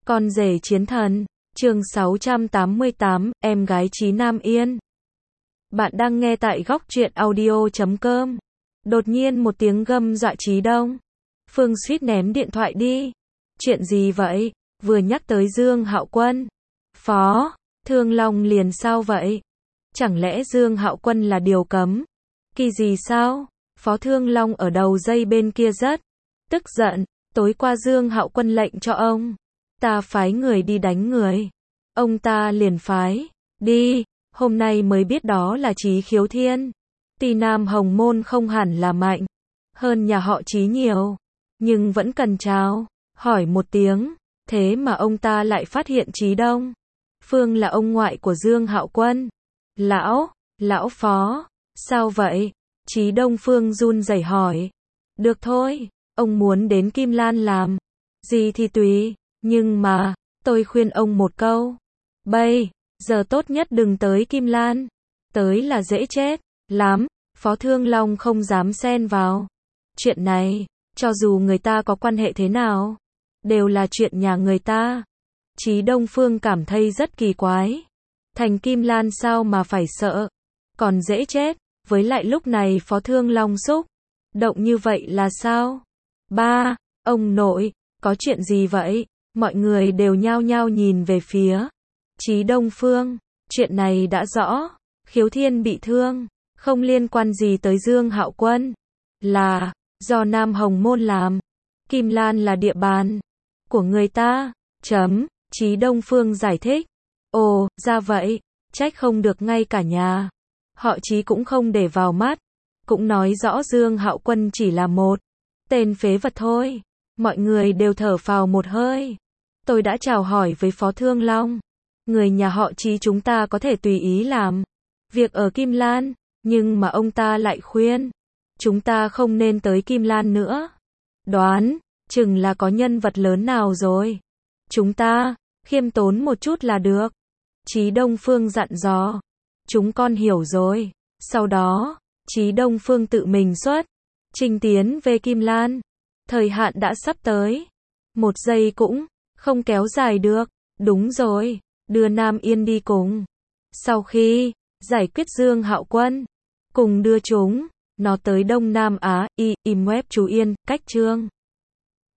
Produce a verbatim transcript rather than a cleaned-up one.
Con rể chiến thần, chương sáu trăm tám mươi tám, em gái Chí Nam Yên. Bạn đang nghe tại góc truyện audio chấm com. Đột nhiên một tiếng gầm dọa Chí Đông. Phương suýt ném điện thoại đi. Chuyện gì vậy? Vừa nhắc tới Dương Hạo Quân. Phó, Thương Long liền sao vậy? Chẳng lẽ Dương Hạo Quân là điều cấm? Kỳ gì sao? Phó Thương Long ở đầu dây bên kia rất tức giận. Tối qua Dương Hạo Quân lệnh cho ông ta phái người đi đánh người. Ông ta liền phái đi, hôm nay mới biết đó là Chí Khiếu Thiên. Tuy Nam Hồng Môn không hẳn là mạnh hơn nhà họ Chí nhiều, nhưng vẫn cần chào hỏi một tiếng. Thế mà ông ta lại phát hiện Chí Đông Phương là ông ngoại của Dương Hạo Quân. Lão, lão Phó, sao vậy? Chí Đông Phương run rẩy hỏi. Được thôi, ông muốn đến Kim Lan làm gì thì tùy, nhưng mà, tôi khuyên ông một câu. Bây giờ tốt nhất đừng tới Kim Lan. Tới là dễ chết lắm. Phó Thương Long không dám xen vào chuyện này, cho dù người ta có quan hệ thế nào, đều là chuyện nhà người ta. Chí Đông Phương cảm thấy rất kỳ quái. Thành Kim Lan sao mà phải sợ, còn dễ chết, với lại lúc này Phó Thương Long xúc động như vậy là sao? Ba, ông nội, có chuyện gì vậy? Mọi người đều nhao nhao nhìn về phía Chí Đông Phương. Chuyện này đã rõ, Khiếu Thiên bị thương, không liên quan gì tới Dương Hạo Quân, là do Nam Hồng Môn làm. Kim Lan là địa bàn của người ta. Chấm, Chí Đông Phương giải thích. Ồ, ra vậy, trách không được ngay cả nhà họ Chí cũng không để vào mắt, cũng nói rõ Dương Hạo Quân chỉ là một tên phế vật thôi. Mọi người đều thở phào một hơi. Tôi đã chào hỏi với Phó Thương Long. Người nhà họ Chí chúng ta có thể tùy ý làm việc ở Kim Lan, nhưng mà ông ta lại khuyên chúng ta không nên tới Kim Lan nữa. Đoán chừng là có nhân vật lớn nào rồi. Chúng ta khiêm tốn một chút là được. Chí Đông Phương dặn dò. Chúng con hiểu rồi. Sau đó, Chí Đông Phương tự mình xuất trình tiến về Kim Lan. Thời hạn đã sắp tới. Một giây cũng không kéo dài được. Đúng rồi, đưa Nam Yên đi cùng. Sau khi giải quyết Dương Hạo Quân, cùng đưa chúng nó tới Đông Nam Á. Y, im web chú Yên, cách chương.